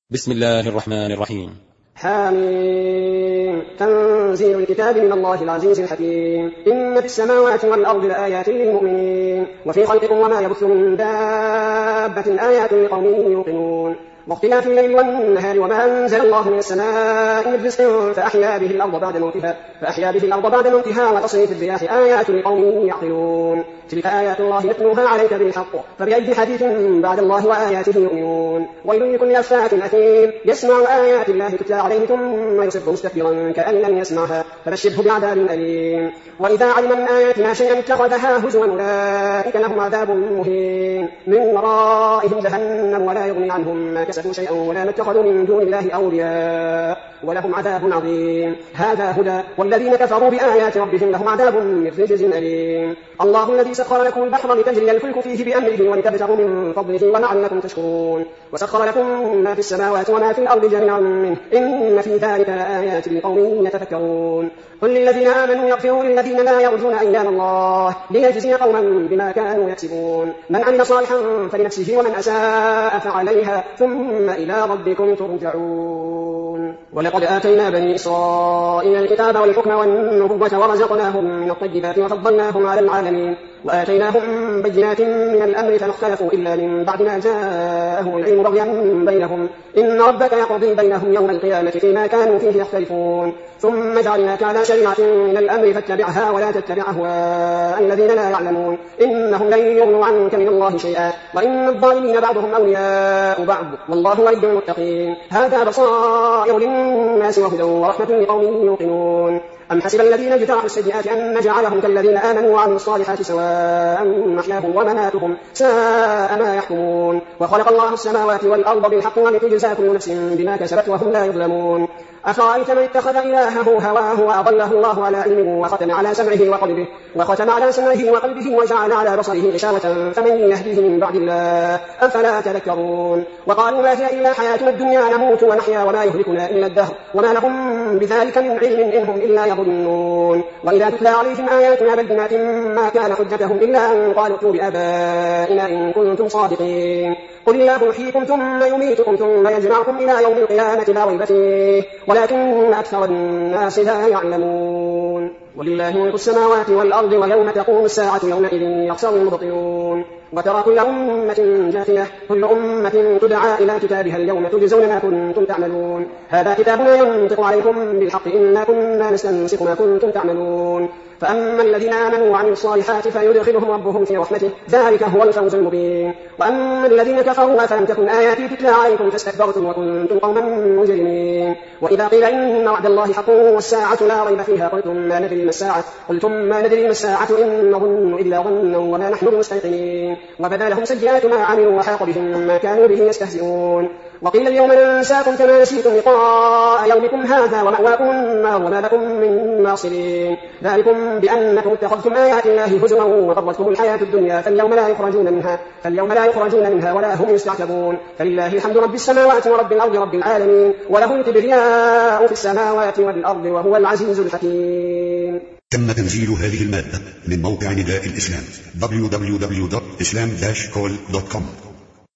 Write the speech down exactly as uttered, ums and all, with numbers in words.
بسم الله الرحمن الرحيم. حامين. تنزيل الكتاب من الله العزيز الحكيم. إن في السماوات والأرض لآيات للمؤمنين وفي خلقكم وما يبث من دابة آيات لقوم يوقنون واختلاف الليل والنهار وما أنزل الله من السماء من رزق فأحيا به الأرض بعد موتها فأحيا به الأرض بعد موتها وتصريف الرياح آيات لقوم يعقلون تلك آيات الله نتلوها عليك بالحق فبأي حديث بعد الله وآياته يؤمنون ويل لكل أفاك أثيم يسمع آيات الله تتلى عليه ثم يصر مستكبرا كأن لم يسمعها فبشره بعذاب أليم وإذا علم من آياتنا شيئا اتخذها هزوا أولئك لهم عذاب مهين من ورائهم جهنم ولا يغني عنهم ما كسبوا شيئا ولا ما اتخذوا من دون الله أولياء ولهم عذاب عظيم هذا هدى والذين كفروا بآيات ربهم لهم عذاب من رجز أليم الله الذي سخر لكم البحر لتجري الفلك فيه بأمره ولتبتغوا من فضله ولعلكم تشكرون وسخر لكم ما في السماوات وما في الأرض جميعا منه إن في ذلك لآيات لقوم يتفكرون قل للذين آمنوا يغفروا للذين لا يرجون أيام الله ليجزي قوما بما كانوا يكسبون من عمل صالحا فلنفسه ومن أساء فعليها ثم إلى ربكم ترجعون ولقد آتينا بني إسرائيل الكتاب والحكم والنبوة ورزقناهم من الطيبات وفضلناهم على العالمين وآتيناهم بينات من الأمر فما اختلفوا إلا من بعد ما جاءهم العلم بغيا بينهم إن ربك يقضي بينهم يوم القيامة فيما كانوا فيه يختلفون ثم جعلناك على شريعة من الأمر فاتبعها ولا تتبع أهواء الذين لا يعلمون إنهم لن يغنوا عنك من الله شيئا وإن الظالمين بعضهم أولياء بعض والله ولي المتقين هذا بصائر للناس وهدى ورحمة لقوم يوقنون أم حسب الذين اجترحوا السيئات أن نجعلهم كالذين آمنوا وعملوا الصالحات سواء محياهم ومماتهم ساء ما يحكمون وخلق الله السماوات والأرض بالحق ولتجزى كل نفس بما كسبت وهم لا يظلمون أفرأيت من اتخذ إلهه هواه وأضله الله على علم وختم على سمعه وقلبه وختم على سمعه وقلبه وجعل على بصره غشاوة فمن يهديه من بعد الله أفلا تذكرون وقالوا ما هي إلا حياتنا الدنيا نموت ونحيا وما يهلكنا إلا الدهر وما لهم بذلك من علم إنهم إلا يظنون وإذا تتلى عليهم آياتنا بينات ما كان حجتهم إلا أن قالوا ائتوا بآبائنا إن كنتم صادقين قل الله يحييكم ثم يميتكم ثم يجمعكم إلى يوم القيامة لا ريب فيه ولكن أكثر الناس لا يعلمون ولله ملك السماوات والأرض ويوم تقوم الساعة يومئذ يخسر المبطلون وترى كل أمة جاثية كل أمة تدعى إلى كتابها اليوم تجزون ما كنتم تعملون هذا كتابنا ينطق عليكم بالحق إنا كنا نستنسخ ما كنتم تعملون فأما الذين آمنوا وعملوا الصالحات فيدخلهم ربهم في رحمته ذلك هو الفوز المبين وأما الذين كفروا فلم تكن آياتي تتلى عليكم فاستكبرتم وكنتم قوما مجرمين وإذا قيل إن وعد الله حق والساعة لا ريب فيها قلتم ما ندري ما الساعة قلتم ما ندري ما الساعة إن نظن إلا ظنا وما نحن بمستيقنين وبدا لهم سيئات ما عملوا وحاق بهم ما كانوا به يستهزئون وقيل اليوم ننساكم كما نسيتم لقاء يومكم هذا ومأواكم النار وما لكم من ناصرين ذلكم بأنكم اتخذتم آيات الله هزوا وغرتكم الحياة الدنيا فاليوم لا يخرجون منها فاليوم لا يخرجون منها ولا هم يستعتبون فلله الحمد رب السماوات ورب الأرض رب العالمين وله الكبرياء في السماوات والأرض وهو العزيز الحكيم. تم تنزيل هذه المادة من موقع نداء الإسلام دبليو دبليو دبليو دوت إسلام داش كول دوت كوم.